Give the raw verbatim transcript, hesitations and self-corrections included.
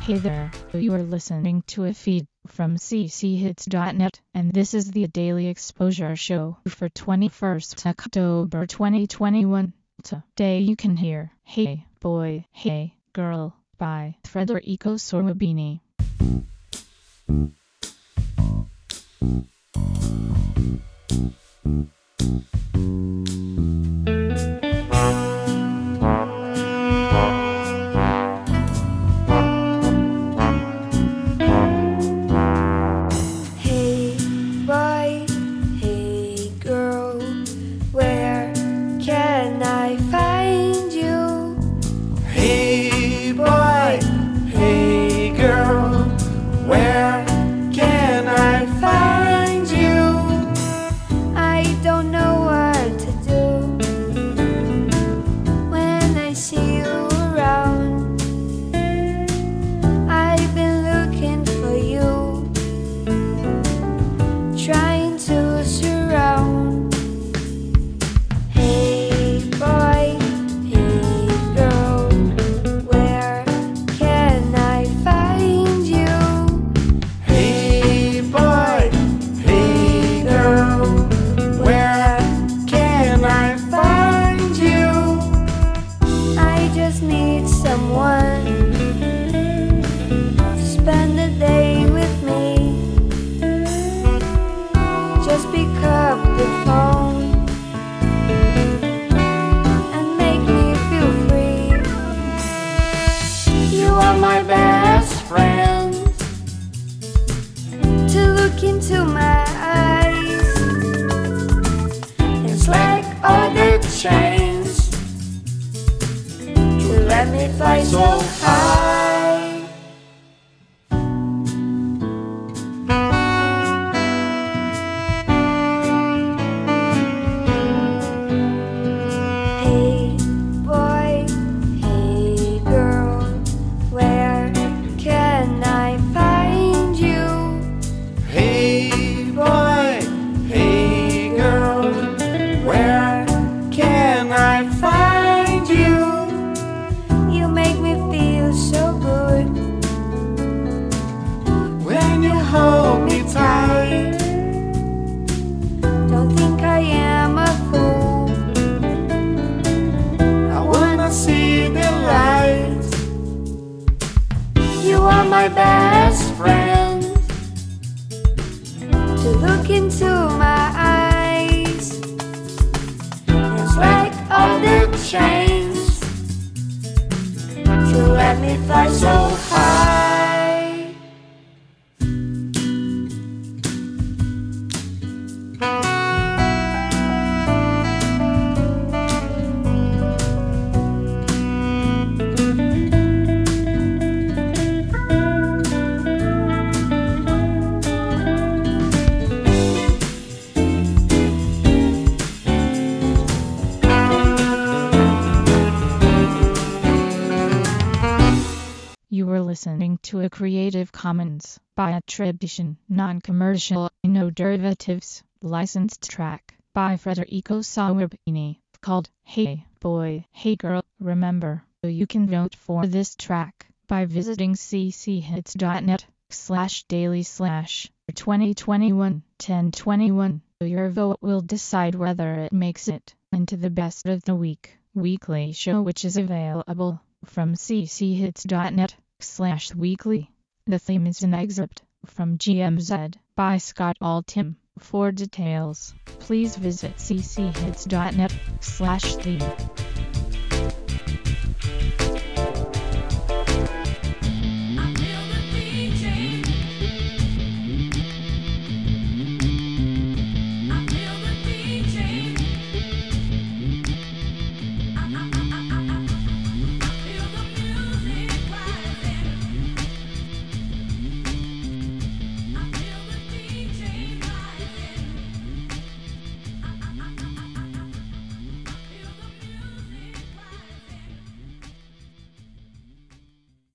Hey there, you are listening to a feed from c c hits dot net, and this is the Daily Exposure Show for twenty-first October twenty twenty-one. Today you can hear Hey Boy, Hey Girl by Federico Sorabini. My best friend, to look into my eyes and slack all the chains, to let me fly so high. Hey boy, hey girl, where can I find you? Hey boy, hey girl, where can I find you? You make me feel so good when you hold me tight. Don't think I am a fool, I wanna see the light. you are my best friend, to look into my eyes and slack all the chains, to let me fly so high. You were listening to a Creative Commons by attribution, non-commercial, no derivatives, licensed track by Federico Sorabini, called Hey Boy, Hey Girl. Remember, you can vote for this track by visiting c c hits dot net slash daily slash twenty twenty-one ten twenty-one. Your vote will decide whether it makes it into the best of the week weekly show, which is available from c c hits dot net slash weekly. The theme is an excerpt from G M Z by Scott Altham. For details, please visit c c hits dot net slash theme.